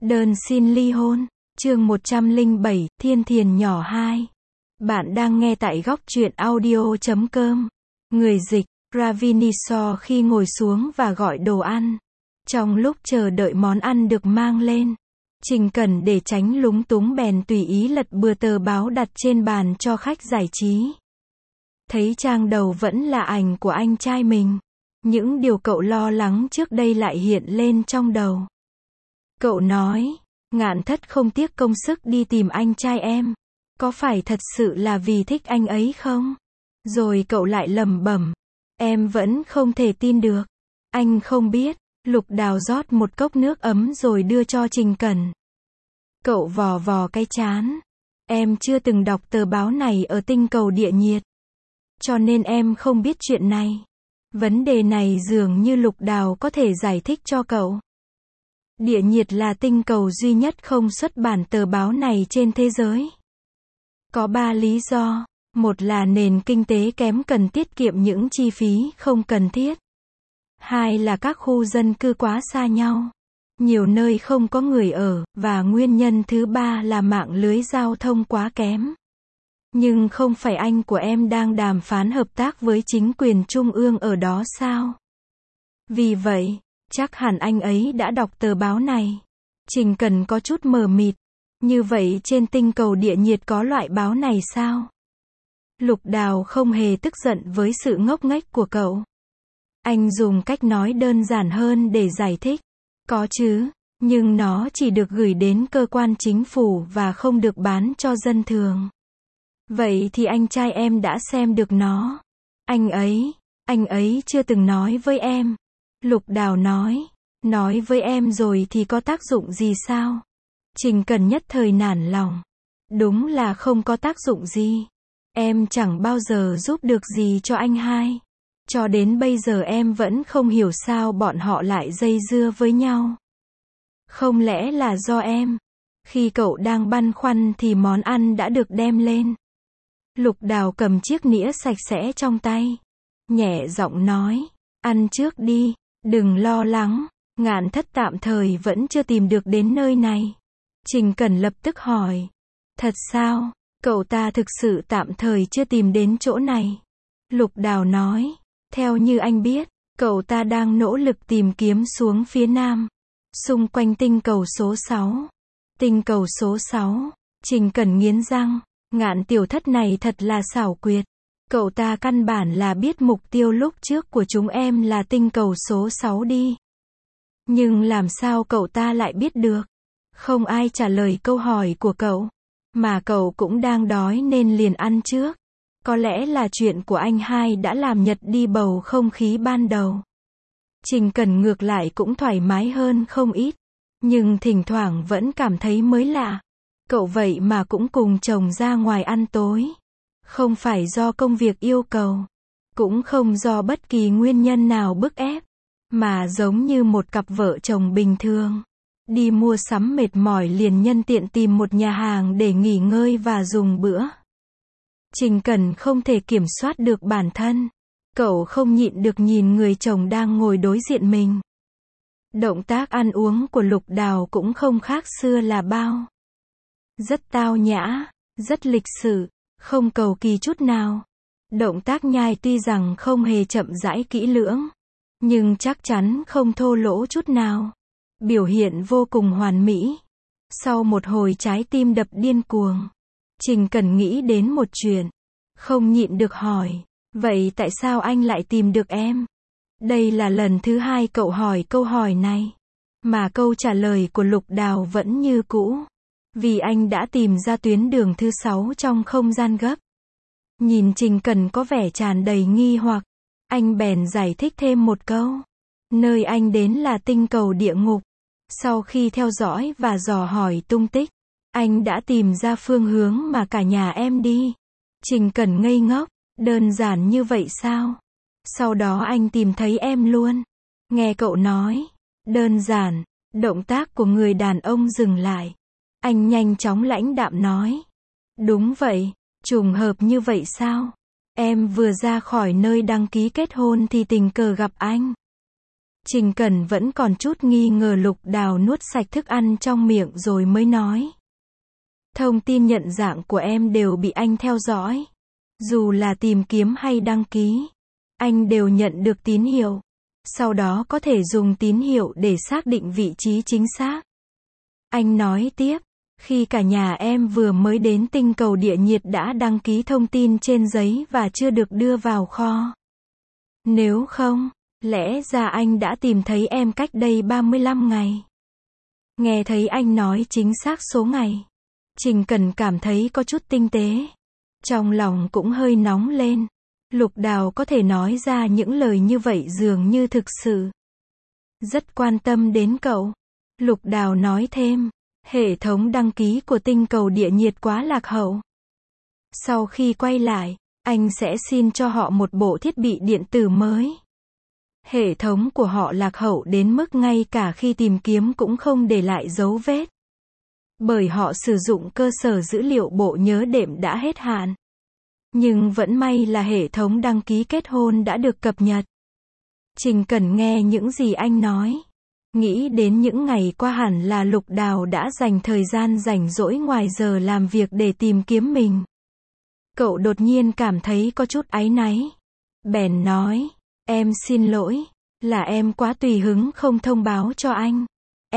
Đơn xin ly hôn, chương 107, Thiên Thiền nhỏ 2. Bạn đang nghe tại góc truyện audio.com. Người dịch, Raviniso khi ngồi xuống và gọi đồ ăn. Trong lúc chờ đợi món ăn được mang lên, Trình Cẩn để tránh lúng túng bèn tùy ý lật bừa tờ báo đặt trên bàn cho khách giải trí. Thấy trang đầu vẫn là ảnh của anh trai mình. Những điều cậu lo lắng trước đây lại hiện lên trong đầu. Cậu nói, Ngạn Thất không tiếc công sức đi tìm anh trai em. Có phải thật sự là vì thích anh ấy không? Rồi cậu lại lẩm bẩm, em vẫn không thể tin được. Anh không biết. Lục Đào rót một cốc nước ấm rồi đưa cho Trình Cẩn. Cậu vò vò cái trán. Em chưa từng đọc tờ báo này ở tinh cầu địa nhiệt. Cho nên em không biết chuyện này. Vấn đề này dường như Lục Đào có thể giải thích cho cậu. Địa nhiệt là tinh cầu duy nhất không xuất bản tờ báo này trên thế giới. Có 3 lý do. Một là nền kinh tế kém cần tiết kiệm những chi phí không cần thiết. 2 là các khu dân cư quá xa nhau. Nhiều nơi không có người ở, và nguyên nhân thứ 3 là mạng lưới giao thông quá kém. Nhưng không phải anh của em đang đàm phán hợp tác với chính quyền trung ương ở đó sao? Vì vậy, chắc hẳn anh ấy đã đọc tờ báo này. Trình Cẩn có chút mờ mịt. Như vậy trên tinh cầu địa nhiệt có loại báo này sao? Lục Đào không hề tức giận với sự ngốc nghếch của cậu. Anh dùng cách nói đơn giản hơn để giải thích. Có chứ, nhưng nó chỉ được gửi đến cơ quan chính phủ và không được bán cho dân thường. Vậy thì anh trai em đã xem được nó. Anh ấy chưa từng nói với em. Lục Đào nói với em rồi thì có tác dụng gì sao? Trình Cẩn nhất thời nản lòng. Đúng là không có tác dụng gì. Em chẳng bao giờ giúp được gì cho anh hai. Cho đến bây giờ em vẫn không hiểu sao bọn họ lại dây dưa với nhau. Không lẽ là do em? Khi cậu đang băn khoăn thì món ăn đã được đem lên. Lục Đào cầm chiếc nĩa sạch sẽ trong tay. Nhẹ giọng nói, ăn trước đi, đừng lo lắng, Ngạn Thất tạm thời vẫn chưa tìm được đến nơi này. Trình Cẩn lập tức hỏi, thật sao, cậu ta thực sự tạm thời chưa tìm đến chỗ này? Lục Đào nói, theo như anh biết, cậu ta đang nỗ lực tìm kiếm xuống phía nam, xung quanh tinh cầu số 6. Tinh cầu số 6, Trình Cẩn nghiến răng, Ngạn tiểu thất này thật là xảo quyệt. Cậu ta căn bản là biết mục tiêu lúc trước của chúng em là tinh cầu số 6 đi. Nhưng làm sao cậu ta lại biết được? Không ai trả lời câu hỏi của cậu. Mà cậu cũng đang đói nên liền ăn trước. Có lẽ là chuyện của anh hai đã làm nhật đi bầu không khí ban đầu. Trình Cẩn ngược lại cũng thoải mái hơn không ít. Nhưng thỉnh thoảng vẫn cảm thấy mới lạ. Cậu vậy mà cũng cùng chồng ra ngoài ăn tối. Không phải do công việc yêu cầu. Cũng không do bất kỳ nguyên nhân nào bức ép. Mà giống như một cặp vợ chồng bình thường. Đi mua sắm mệt mỏi liền nhân tiện tìm một nhà hàng để nghỉ ngơi và dùng bữa. Trình Cẩn không thể kiểm soát được bản thân. Cậu không nhịn được nhìn người chồng đang ngồi đối diện mình. Động tác ăn uống của Lục Đào cũng không khác xưa là bao. Rất tao nhã, rất lịch sự, không cầu kỳ chút nào. Động tác nhai tuy rằng không hề chậm rãi kỹ lưỡng, nhưng chắc chắn không thô lỗ chút nào. Biểu hiện vô cùng hoàn mỹ. Sau một hồi trái tim đập điên cuồng, Trình Cẩn nghĩ đến một chuyện. Không nhịn được hỏi, vậy tại sao anh lại tìm được em? Đây là lần thứ 2 cậu hỏi câu hỏi này. Mà câu trả lời của Lục Đào vẫn như cũ. Vì anh đã tìm ra tuyến đường thứ 6 trong không gian gấp. Nhìn Trình Cẩn có vẻ tràn đầy nghi hoặc. Anh bèn giải thích thêm một câu. Nơi anh đến là tinh cầu địa ngục. Sau khi theo dõi và dò hỏi tung tích, anh đã tìm ra phương hướng mà cả nhà em đi. Trình Cẩn ngây ngốc, đơn giản như vậy sao? Sau đó anh tìm thấy em luôn. Nghe cậu nói, đơn giản, động tác của người đàn ông dừng lại. Anh nhanh chóng lãnh đạm nói. Đúng vậy, trùng hợp như vậy sao? Em vừa ra khỏi nơi đăng ký kết hôn thì tình cờ gặp anh. Trình Cẩn vẫn còn chút nghi ngờ Lục Đào nuốt sạch thức ăn trong miệng rồi mới nói. Thông tin nhận dạng của em đều bị anh theo dõi. Dù là tìm kiếm hay đăng ký, anh đều nhận được tín hiệu. Sau đó có thể dùng tín hiệu để xác định vị trí chính xác. Anh nói tiếp, khi cả nhà em vừa mới đến tinh cầu địa nhiệt đã đăng ký thông tin trên giấy và chưa được đưa vào kho. Nếu không, lẽ ra anh đã tìm thấy em cách đây 35 ngày. Nghe thấy anh nói chính xác số ngày, Trình Cẩn cảm thấy có chút tinh tế. Trong lòng cũng hơi nóng lên. Lục Đào có thể nói ra những lời như vậy dường như thực sự rất quan tâm đến cậu. Lục Đào nói thêm, hệ thống đăng ký của tinh cầu địa nhiệt quá lạc hậu. Sau khi quay lại, anh sẽ xin cho họ một bộ thiết bị điện tử mới. Hệ thống của họ lạc hậu đến mức ngay cả khi tìm kiếm cũng không để lại dấu vết. Bởi họ sử dụng cơ sở dữ liệu bộ nhớ đệm đã hết hạn. Nhưng vẫn may là hệ thống đăng ký kết hôn đã được cập nhật. Trình Cẩn nghe những gì anh nói. Nghĩ đến những ngày qua hẳn là Lục Đào đã dành thời gian rảnh rỗi ngoài giờ làm việc để tìm kiếm mình. Cậu đột nhiên cảm thấy có chút áy náy. Bèn nói, em xin lỗi, là em quá tùy hứng không thông báo cho anh.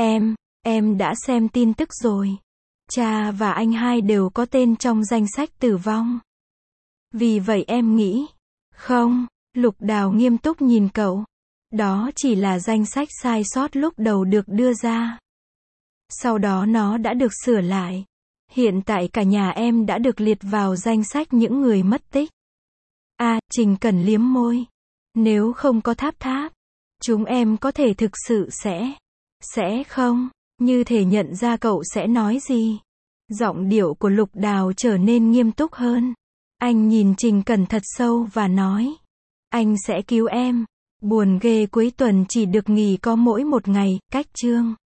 Em đã xem tin tức rồi. Cha và anh hai đều có tên trong danh sách tử vong. Vì vậy em nghĩ. Không, Lục Đào nghiêm túc nhìn cậu. Đó chỉ là danh sách sai sót lúc đầu được đưa ra. Sau đó nó đã được sửa lại. Hiện tại cả nhà em đã được liệt vào danh sách những người mất tích. Trình Cẩn liếm môi. Nếu không có tháp, chúng em có thể thực sự sẽ không, như thể nhận ra cậu sẽ nói gì. Giọng điệu của Lục Đào trở nên nghiêm túc hơn. Anh nhìn Trình Cẩn thật sâu và nói, anh sẽ cứu em. Buồn ghê cuối tuần chỉ được nghỉ có mỗi một ngày, cách chương.